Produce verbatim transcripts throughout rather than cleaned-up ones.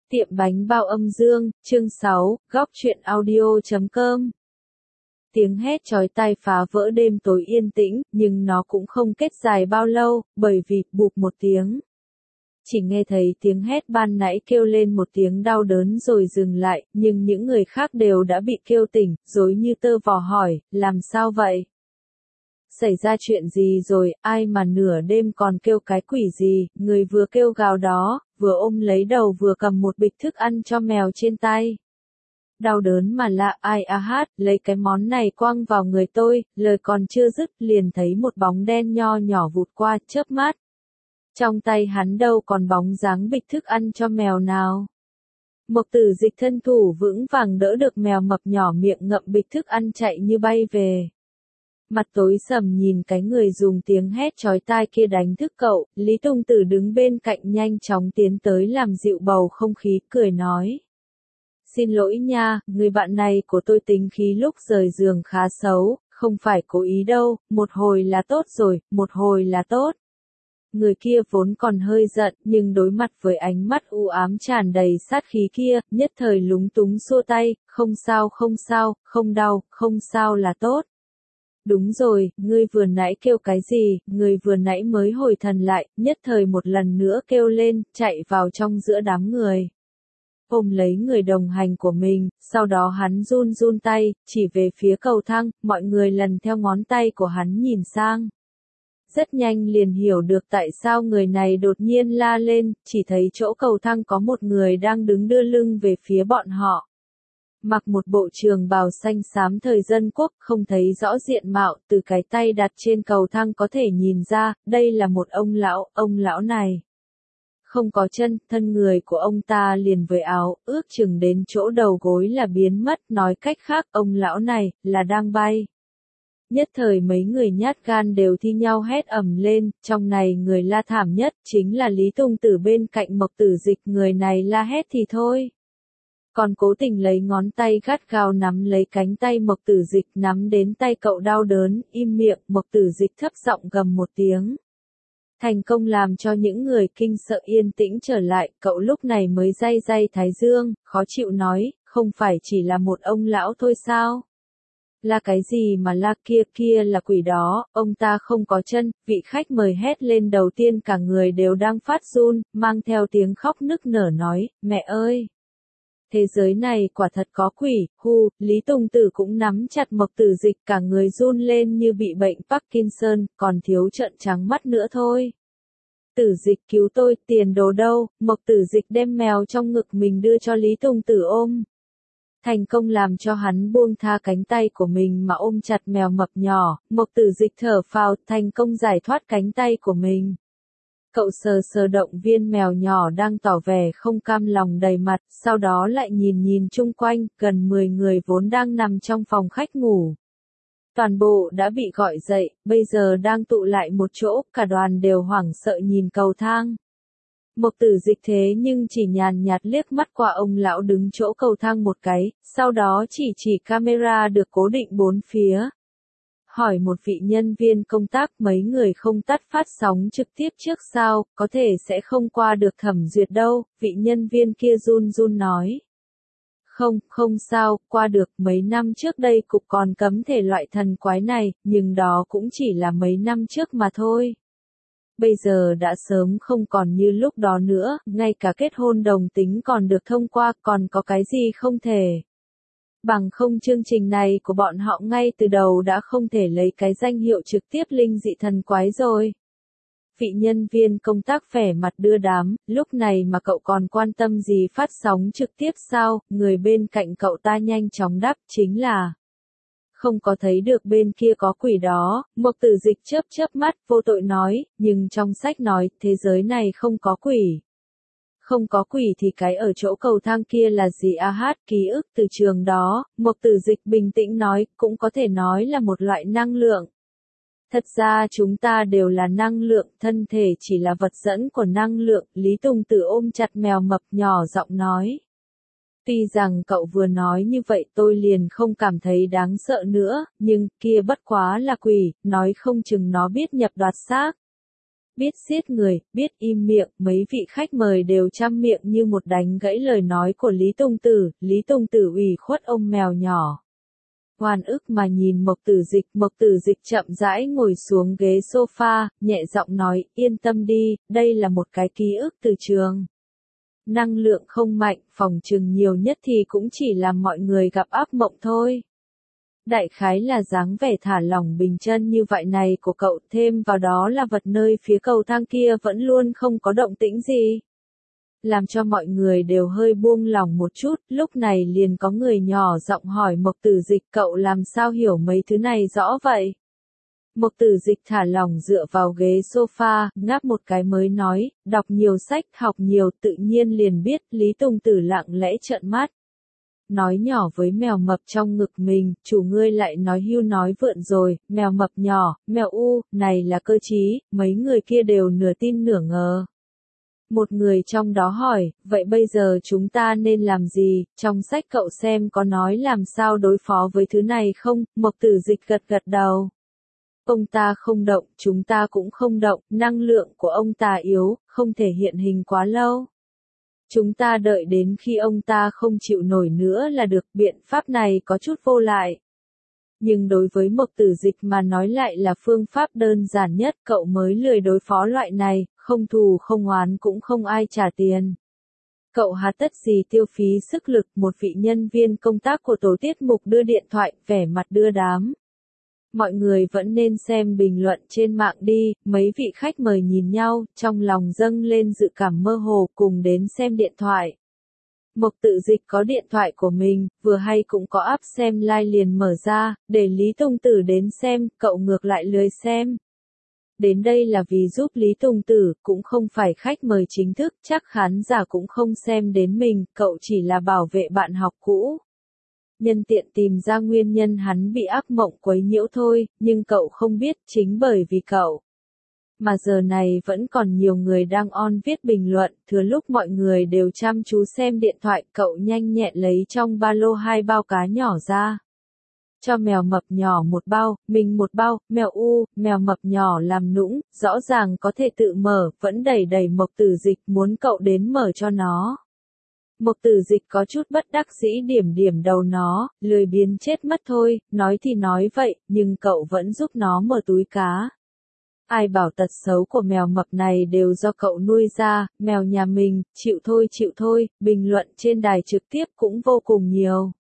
Tiệm bánh bao âm dương, chương sáu, góc truyện audio chấm com. Tiếng hét chói tai phá vỡ đêm tối yên tĩnh, nhưng nó cũng không kết dài bao lâu, bởi vì, bụp một tiếng. Chỉ nghe thấy tiếng hét ban nãy kêu lên một tiếng đau đớn rồi dừng lại, nhưng những người khác đều đã bị kêu tỉnh, rối như tơ vò hỏi, làm sao vậy? Xảy ra chuyện gì rồi, ai mà nửa đêm còn kêu cái quỷ gì, người vừa kêu gào đó, vừa ôm lấy đầu vừa cầm một bịch thức ăn cho mèo trên tay. Đau đớn mà lạ ai a hát, lấy cái món này quăng vào người tôi, lời còn chưa dứt liền thấy một bóng đen nho nhỏ vụt qua, chớp mắt. Trong tay hắn đâu còn bóng dáng bịch thức ăn cho mèo nào. Mộc Tử Dịch thân thủ vững vàng đỡ được mèo mập nhỏ miệng ngậm bịch thức ăn chạy như bay về. Mặt tối sầm nhìn cái người dùng tiếng hét chói tai kia đánh thức cậu, Lý Tùng Tử đứng bên cạnh nhanh chóng tiến tới làm dịu bầu không khí, cười nói. Xin lỗi nha, người bạn này của tôi tính khí lúc rời giường khá xấu, không phải cố ý đâu, một hồi là tốt rồi, một hồi là tốt. Người kia vốn còn hơi giận, nhưng đối mặt với ánh mắt u ám tràn đầy sát khí kia, nhất thời lúng túng xua tay, không sao không sao, không đau, không sao là tốt. Đúng rồi, ngươi vừa nãy kêu cái gì, người vừa nãy mới hồi thần lại, nhất thời một lần nữa kêu lên, chạy vào trong giữa đám người. Ôm lấy người đồng hành của mình, sau đó hắn run run tay, chỉ về phía cầu thang, mọi người lần theo ngón tay của hắn nhìn sang. Rất nhanh liền hiểu được tại sao người này đột nhiên la lên, chỉ thấy chỗ cầu thang có một người đang đứng đưa lưng về phía bọn họ. Mặc một bộ trường bào xanh xám thời dân quốc, không thấy rõ diện mạo, từ cái tay đặt trên cầu thang có thể nhìn ra, đây là một ông lão, ông lão này. Không có chân, thân người của ông ta liền với áo, ước chừng đến chỗ đầu gối là biến mất, nói cách khác, ông lão này, là đang bay. Nhất thời mấy người nhát gan đều thi nhau hét ầm lên, trong này người la thảm nhất, chính là Lý Tùng Tử bên cạnh Mộc Tử Dịch, người này la hét thì thôi. Còn cố tình lấy ngón tay gắt gao nắm lấy cánh tay Mộc Tử Dịch, nắm đến tay cậu đau đớn, im miệng, Mộc Tử Dịch thấp giọng gầm một tiếng. Thành công làm cho những người kinh sợ yên tĩnh trở lại, cậu lúc này mới day day thái dương, khó chịu nói, không phải chỉ là một ông lão thôi sao? Là cái gì mà la kia kia là quỷ đó, ông ta không có chân, vị khách mời hét lên đầu tiên cả người đều đang phát run, mang theo tiếng khóc nức nở nói, mẹ ơi! Thế giới này quả thật có quỷ, hu, Lý Tùng Tử cũng nắm chặt Mộc Tử Dịch cả người run lên như bị bệnh Parkinson, còn thiếu trợn trắng mắt nữa thôi. Tử Dịch cứu tôi, tiền đồ đâu, Mộc Tử Dịch đem mèo trong ngực mình đưa cho Lý Tùng Tử ôm. Thành công làm cho hắn buông tha cánh tay của mình mà ôm chặt mèo mập nhỏ, Mộc Tử Dịch thở phào, thành công giải thoát cánh tay của mình. Cậu sờ sờ động viên mèo nhỏ đang tỏ vẻ không cam lòng đầy mặt, sau đó lại nhìn nhìn chung quanh, gần mười người vốn đang nằm trong phòng khách ngủ. Toàn bộ đã bị gọi dậy, bây giờ đang tụ lại một chỗ, cả đoàn đều hoảng sợ nhìn cầu thang. Mộc Tử Dịch thế nhưng chỉ nhàn nhạt liếc mắt qua ông lão đứng chỗ cầu thang một cái, sau đó chỉ chỉ camera được cố định bốn phía. Hỏi một vị nhân viên công tác mấy người không tắt phát sóng trực tiếp trước sao, có thể sẽ không qua được thẩm duyệt đâu, vị nhân viên kia run run nói. Không, không sao, qua được, mấy năm trước đây cục còn cấm thể loại thần quái này, nhưng đó cũng chỉ là mấy năm trước mà thôi. Bây giờ đã sớm không còn như lúc đó nữa, ngay cả kết hôn đồng tính còn được thông qua, còn có cái gì không thể. Bằng không chương trình này của bọn họ ngay từ đầu đã không thể lấy cái danh hiệu trực tiếp linh dị thần quái rồi. Vị nhân viên công tác vẻ mặt đưa đám, lúc này mà cậu còn quan tâm gì phát sóng trực tiếp sao, người bên cạnh cậu ta nhanh chóng đáp chính là. Không có thấy được bên kia có quỷ đó, Mộc Tử Dịch chớp chớp mắt vô tội nói, nhưng trong sách nói thế giới này không có quỷ. Không có quỷ thì cái ở chỗ cầu thang kia là gì a hát, ký ức từ trường đó, Mộc Tử Dịch bình tĩnh nói, cũng có thể nói là một loại năng lượng. Thật ra chúng ta đều là năng lượng, thân thể chỉ là vật dẫn của năng lượng, Lý Tùng Tử ôm chặt mèo mập nhỏ giọng nói. Tuy rằng cậu vừa nói như vậy tôi liền không cảm thấy đáng sợ nữa, nhưng kia bất quá là quỷ, nói không chừng nó biết nhập đoạt xác. biết giết người, biết im miệng, mấy vị khách mời đều chăm miệng như một đánh gãy lời nói của Lý Tùng Tử, Lý Tùng Tử ủy khuất ôm mèo nhỏ. Oan ức mà nhìn Mộc Tử Dịch, Mộc Tử Dịch chậm rãi ngồi xuống ghế sofa, nhẹ giọng nói, yên tâm đi, đây là một cái ký ức từ trường. Năng lượng không mạnh, phòng trường nhiều nhất thì cũng chỉ làm mọi người gặp ác mộng thôi. Đại khái là dáng vẻ thả lỏng bình chân như vậy này của cậu, thêm vào đó là vật nơi phía cầu thang kia vẫn luôn không có động tĩnh gì. Làm cho mọi người đều hơi buông lỏng một chút, lúc này liền có người nhỏ giọng hỏi Mộc Tử Dịch, cậu làm sao hiểu mấy thứ này rõ vậy? Mộc Tử Dịch thả lỏng dựa vào ghế sofa, ngáp một cái mới nói, đọc nhiều sách, học nhiều, tự nhiên liền biết. Lý Tùng Tử lặng lẽ trợn mắt. Nói nhỏ với mèo mập trong ngực mình, chủ ngươi lại nói hưu nói vượn rồi, mèo mập nhỏ, mèo u, này là cơ trí, mấy người kia đều nửa tin nửa ngờ. Một người trong đó hỏi, vậy bây giờ chúng ta nên làm gì, trong sách cậu xem có nói làm sao đối phó với thứ này không? Mộc Tử Dịch gật gật đầu. Ông ta không động, chúng ta cũng không động, năng lượng của ông ta yếu, không thể hiện hình quá lâu. Chúng ta đợi đến khi ông ta không chịu nổi nữa là được, biện pháp này có chút vô lại. Nhưng đối với Mộc Tử Dịch mà nói lại là phương pháp đơn giản nhất, cậu mới lười đối phó loại này, không thù không oán cũng không ai trả tiền. Cậu hà tất gì tiêu phí sức lực, một vị nhân viên công tác của tổ tiết mục đưa điện thoại, vẻ mặt đưa đám. Mọi người vẫn nên xem bình luận trên mạng đi, mấy vị khách mời nhìn nhau, trong lòng dâng lên dự cảm mơ hồ cùng đến xem điện thoại. Mộc Tử Dịch có điện thoại của mình, vừa hay cũng có app xem live liền mở ra, để Lý Tùng Tử đến xem, cậu ngược lại lười xem. Đến đây là vì giúp Lý Tùng Tử, cũng không phải khách mời chính thức, chắc khán giả cũng không xem đến mình, cậu chỉ là bảo vệ bạn học cũ. Nhân tiện tìm ra nguyên nhân hắn bị ác mộng quấy nhiễu thôi, nhưng cậu không biết, chính bởi vì cậu. Mà giờ này vẫn còn nhiều người đang on viết bình luận, thừa lúc mọi người đều chăm chú xem điện thoại, cậu nhanh nhẹn lấy trong ba lô hai bao cá nhỏ ra. Cho mèo mập nhỏ một bao, mình một bao, mèo u, mèo mập nhỏ làm nũng, rõ ràng có thể tự mở, vẫn đẩy đẩy Mộc Tử Dịch muốn cậu đến mở cho nó. Mộc Tử Dịch có chút bất đắc dĩ điểm điểm đầu nó, lười biếng chết mất thôi, nói thì nói vậy, nhưng cậu vẫn giúp nó mở túi cá. Ai bảo tật xấu của mèo mập này đều do cậu nuôi ra, mèo nhà mình, chịu thôi chịu thôi, bình luận trên đài trực tiếp cũng vô cùng nhiều.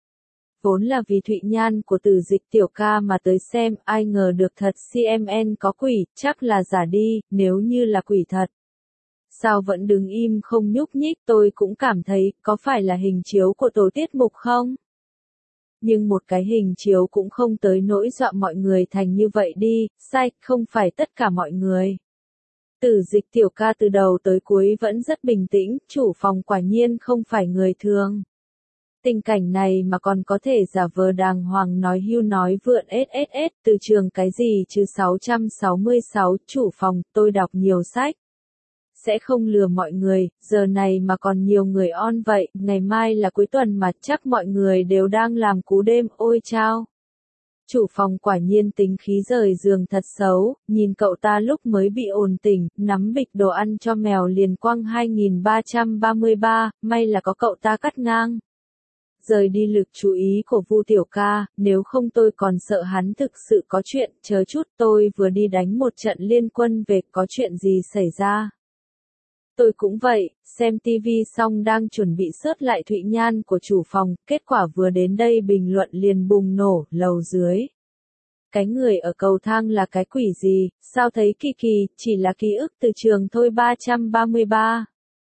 Vốn là vì Thụy Nhan của Tử Dịch tiểu ca mà tới xem, ai ngờ được thật xê em en có quỷ, chắc là giả đi, nếu như là quỷ thật. Sao vẫn đứng im không nhúc nhích, tôi cũng cảm thấy, có phải là hình chiếu của tổ tiết mục không? Nhưng một cái hình chiếu cũng không tới nỗi dọa mọi người thành như vậy đi, sai, không phải tất cả mọi người. Tử Dịch tiểu ca từ đầu tới cuối vẫn rất bình tĩnh, chủ phòng quả nhiên không phải người thường. Tình cảnh này mà còn có thể giả vờ đàng hoàng nói hưu nói vượn ét ét ét, từ trường cái gì chứ sáu trăm sáu mươi sáu, chủ phòng, tôi đọc nhiều sách. Sẽ không lừa mọi người, giờ này mà còn nhiều người on vậy, ngày mai là cuối tuần mà chắc mọi người đều đang làm cú đêm, ôi chao. Chủ phòng quả nhiên tính khí rời giường thật xấu, nhìn cậu ta lúc mới bị ồn tỉnh, nắm bịch đồ ăn cho mèo liền quăng hai nghìn ba trăm ba mươi ba, may là có cậu ta cắt ngang. Rời đi lực chú ý của Vu tiểu ca, nếu không tôi còn sợ hắn thực sự có chuyện, chờ chút tôi vừa đi đánh một trận liên quân về, có chuyện gì xảy ra. Tôi cũng vậy, xem tivi xong đang chuẩn bị search lại Thụy Nhan của chủ phòng, kết quả vừa đến đây bình luận liền bùng nổ, lầu dưới. Cái người ở cầu thang là cái quỷ gì, sao thấy kỳ kỳ, chỉ là ký ức từ trường thôi ba trăm ba mươi ba.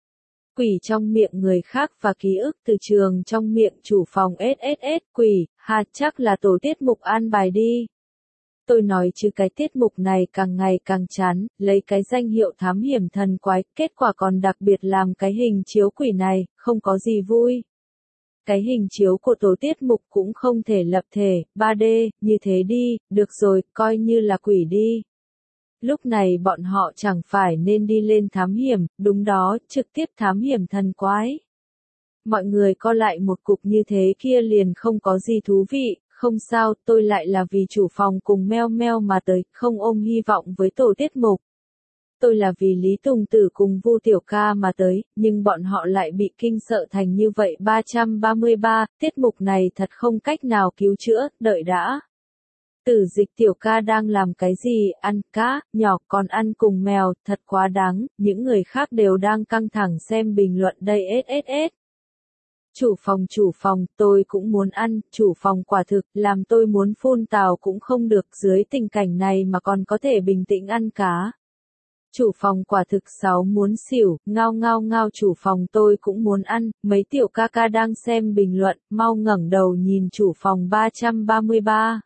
Quỷ trong miệng người khác và ký ức từ trường trong miệng chủ phòng ét ét ét, quỷ, hà chắc là tổ tiết mục an bài đi. Tôi nói chứ cái tiết mục này càng ngày càng chán, lấy cái danh hiệu thám hiểm thần quái, kết quả còn đặc biệt làm cái hình chiếu quỷ này, không có gì vui. Cái hình chiếu của tổ tiết mục cũng không thể lập thể, ba D, như thế đi, được rồi, coi như là quỷ đi. Lúc này bọn họ chẳng phải nên đi lên thám hiểm, đúng đó, trực tiếp thám hiểm thần quái. Mọi người co lại một cục như thế kia liền không có gì thú vị. Không sao, tôi lại là vì chủ phòng cùng meo meo mà tới, không ôm hy vọng với tổ tiết mục. tôi là vì Lý Tùng Tử cùng Vu Tiểu Ca mà tới, nhưng bọn họ lại bị kinh sợ thành như vậy. ba trăm ba mươi ba, tiết mục này thật không cách nào cứu chữa, đợi đã. Tử Dịch Tiểu Ca đang làm cái gì, ăn cá, nhỏ còn ăn cùng mèo, thật quá đáng, những người khác đều đang căng thẳng xem bình luận đây sss. Chủ phòng chủ phòng, tôi cũng muốn ăn, chủ phòng quả thực, làm tôi muốn phun tào cũng không được, dưới tình cảnh này mà còn có thể bình tĩnh ăn cá. Chủ phòng quả thực sáu muốn xỉu, ngao ngao ngao chủ phòng tôi cũng muốn ăn, mấy tiểu ca ca đang xem bình luận, mau ngẩng đầu nhìn chủ phòng ba trăm ba mươi ba.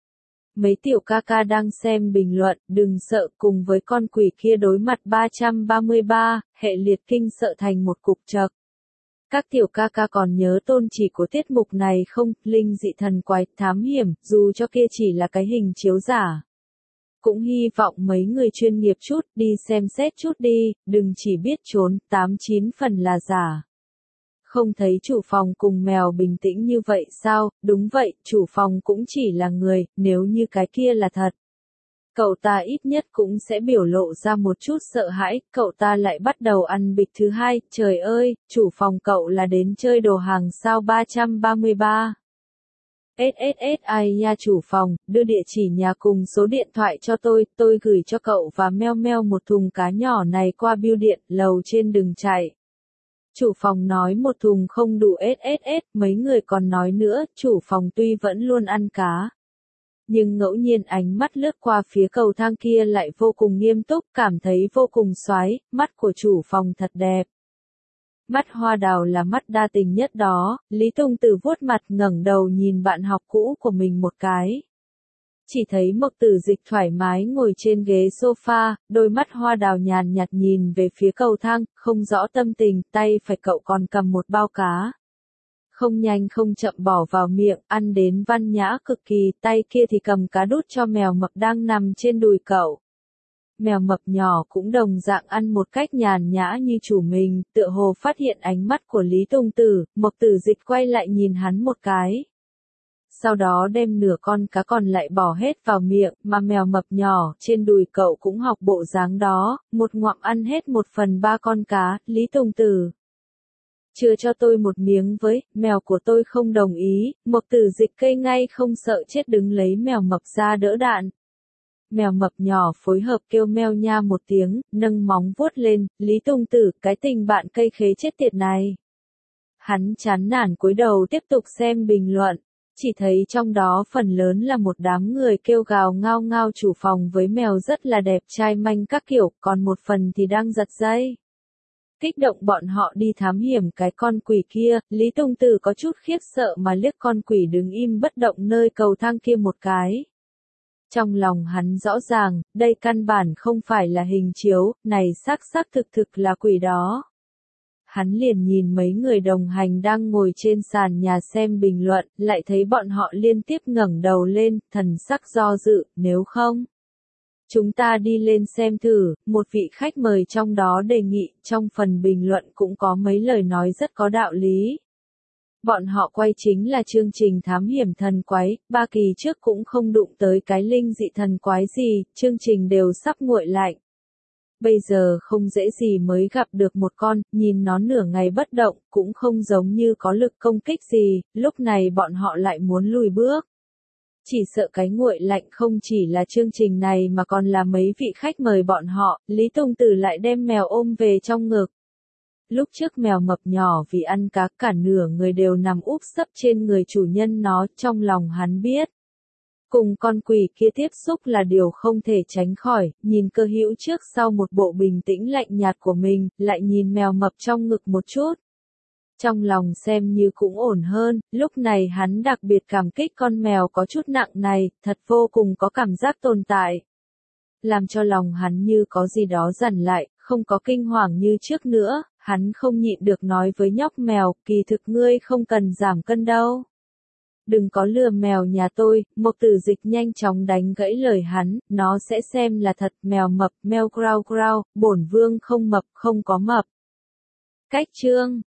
Mấy tiểu ca ca đang xem bình luận, đừng sợ, cùng với con quỷ kia đối mặt ba trăm ba mươi ba, hệ liệt kinh sợ thành một cục chật. Các tiểu ca ca còn nhớ tôn chỉ của tiết mục này không, linh dị thần quái, thám hiểm, dù cho kia chỉ là cái hình chiếu giả. Cũng hy vọng mấy người chuyên nghiệp chút, đi xem xét chút đi, đừng chỉ biết trốn, tám chín phần là giả. Không thấy chủ phòng cùng mèo bình tĩnh như vậy sao, đúng vậy, chủ phòng cũng chỉ là người, nếu như cái kia là thật. Cậu ta ít nhất cũng sẽ biểu lộ ra một chút sợ hãi, cậu ta lại bắt đầu ăn bịch thứ hai, trời ơi, chủ phòng cậu là đến chơi đồ hàng sao ba trăm ba mươi ba. ét ét ét ai nha chủ phòng, đưa địa chỉ nhà cùng số điện thoại cho tôi, tôi gửi cho cậu và meo meo một thùng cá nhỏ này qua bưu điện, lầu trên đừng chạy. Chủ phòng nói một thùng không đủ sss, mấy người còn nói nữa, chủ phòng tuy vẫn luôn ăn cá. Nhưng ngẫu nhiên ánh mắt lướt qua phía cầu thang kia lại vô cùng nghiêm túc, cảm thấy vô cùng xoái, mắt của chủ phòng thật đẹp. Mắt hoa đào là mắt đa tình nhất đó, Lý Tùng Tử vuốt mặt ngẩng đầu nhìn bạn học cũ của mình một cái. Chỉ thấy Mộc Tử Dịch thoải mái ngồi trên ghế sofa, đôi mắt hoa đào nhàn nhạt nhìn về phía cầu thang, không rõ tâm tình, tay phải cậu còn cầm một bao cá. Không nhanh không chậm bỏ vào miệng, ăn đến văn nhã cực kỳ, tay kia thì cầm cá đút cho mèo mập đang nằm trên đùi cậu. Mèo mập nhỏ cũng đồng dạng ăn một cách nhàn nhã như chủ mình, tựa hồ phát hiện ánh mắt của Lý Tùng Tử, Mộc Tử Dịch quay lại nhìn hắn một cái. Sau đó đem nửa con cá còn lại bỏ hết vào miệng, mà mèo mập nhỏ trên đùi cậu cũng học bộ dáng đó, một ngoạm ăn hết một phần ba con cá, Lý Tùng Tử. Chưa cho tôi một miếng với, mèo của tôi không đồng ý, Mộc Tử Dịch cây ngay không sợ chết đứng lấy mèo mập ra đỡ đạn. Mèo mập nhỏ phối hợp kêu meo nha một tiếng, nâng móng vuốt lên, Lý Tùng Tử, cái tình bạn cây khế chết tiệt này. Hắn chán nản cúi đầu tiếp tục xem bình luận, chỉ thấy trong đó phần lớn là một đám người kêu gào ngao ngao chủ phòng với mèo rất là đẹp trai manh các kiểu, còn một phần thì đang giật dây. Kích động bọn họ đi thám hiểm cái con quỷ kia, Lý Tùng Tử có chút khiếp sợ mà liếc con quỷ đứng im bất động nơi cầu thang kia một cái. Trong lòng hắn rõ ràng, đây căn bản không phải là hình chiếu, này xác xác thực thực là quỷ đó. Hắn liền nhìn mấy người đồng hành đang ngồi trên sàn nhà xem bình luận, lại thấy bọn họ liên tiếp ngẩng đầu lên, thần sắc do dự, nếu không. Chúng ta đi lên xem thử, một vị khách mời trong đó đề nghị, trong phần bình luận cũng có mấy lời nói rất có đạo lý. Bọn họ quay chính là chương trình thám hiểm thần quái, ba kỳ trước cũng không đụng tới cái linh dị thần quái gì, chương trình đều sắp nguội lạnh. Bây giờ không dễ gì mới gặp được một con, nhìn nó nửa ngày bất động, cũng không giống như có lực công kích gì, lúc này bọn họ lại muốn lùi bước. Chỉ sợ cái nguội lạnh không chỉ là chương trình này mà còn là mấy vị khách mời bọn họ, Lý Tùng Tử lại đem mèo ôm về trong ngực. Lúc trước mèo mập nhỏ vì ăn cá cả nửa người đều nằm úp sấp trên người chủ nhân nó, trong lòng hắn biết. Cùng con quỷ kia tiếp xúc là điều không thể tránh khỏi, nhìn Cơ Hữu trước sau một bộ bình tĩnh lạnh nhạt của mình, lại nhìn mèo mập trong ngực một chút. Trong lòng xem như cũng ổn hơn, lúc này hắn đặc biệt cảm kích con mèo có chút nặng này, thật vô cùng có cảm giác tồn tại. Làm cho lòng hắn như có gì đó dằn lại, không có kinh hoàng như trước nữa, hắn không nhịn được nói với nhóc mèo, kỳ thực ngươi không cần giảm cân đâu. Đừng có lừa mèo nhà tôi, Mộc Tử Dịch nhanh chóng đánh gãy lời hắn, nó sẽ xem là thật, mèo mập, meo grau grau, bổn vương không mập, không có mập. Cách chương